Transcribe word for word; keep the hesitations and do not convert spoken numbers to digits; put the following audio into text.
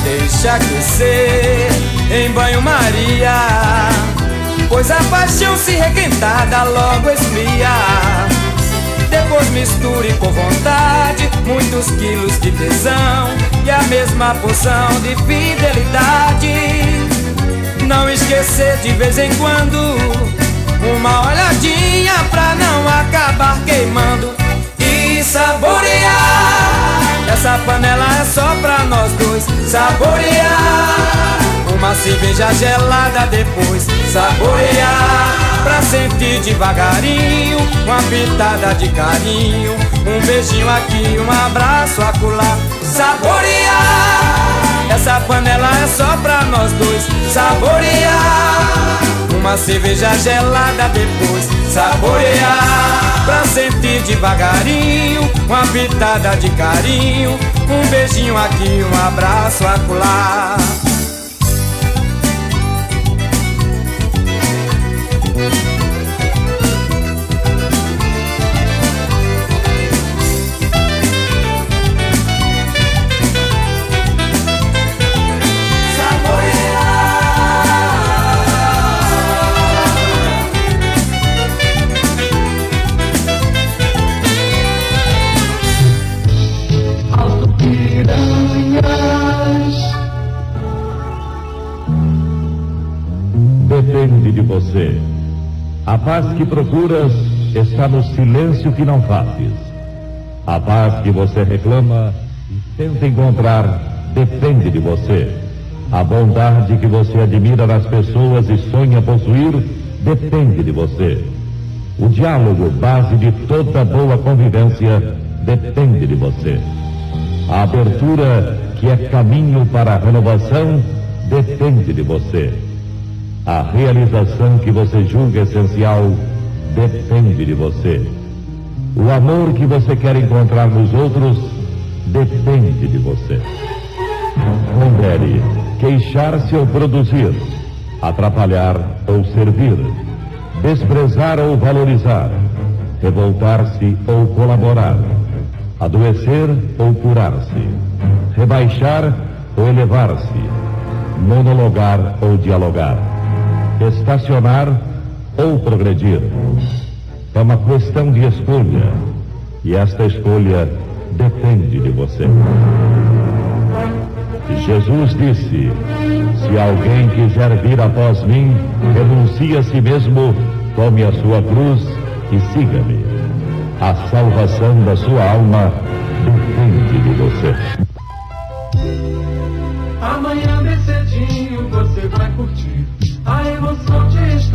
deixa crescer em banho-maria, pois a paixão se requentada logo esfria. Depois misture com vontade muitos quilos de tesão e a mesma porção de fidelidade. Não esquecer de vez em quando uma olhadinha pra não acabar queimando. E saborear, essa panela é só pra nós dois. Saborear, uma cerveja gelada depois. Saborear, pra sentir devagarinho uma pitada de carinho, um beijinho aqui, um abraço acolá. Saborear, essa panela é só pra nós dois. Saborear, uma cerveja gelada depois. Saborear, pra sentir devagarinho uma pitada de carinho, um beijinho aqui, um abraço acolá. Depende de você. A paz que procuras está no silêncio que não fazes. A paz que você reclama e tenta encontrar depende de você. A bondade que você admira nas pessoas e sonha possuir depende de você. O diálogo, base de toda boa convivência, depende de você. A abertura, que é caminho para a renovação, depende de você. A realização que você julga essencial depende de você. O amor que você quer encontrar nos outros depende de você. Pondere, queixar-se ou produzir, atrapalhar ou servir, desprezar ou valorizar, revoltar-se ou colaborar, adoecer ou curar-se, rebaixar ou elevar-se, monologar ou dialogar, estacionar ou progredir. É uma questão de escolha, e esta escolha depende de você. Jesus disse: se alguém quiser vir após mim, renuncie a si mesmo, tome a sua cruz e siga-me. A salvação da sua alma depende de você. Amanhã bem cedinho você vai curtir a emoção de estar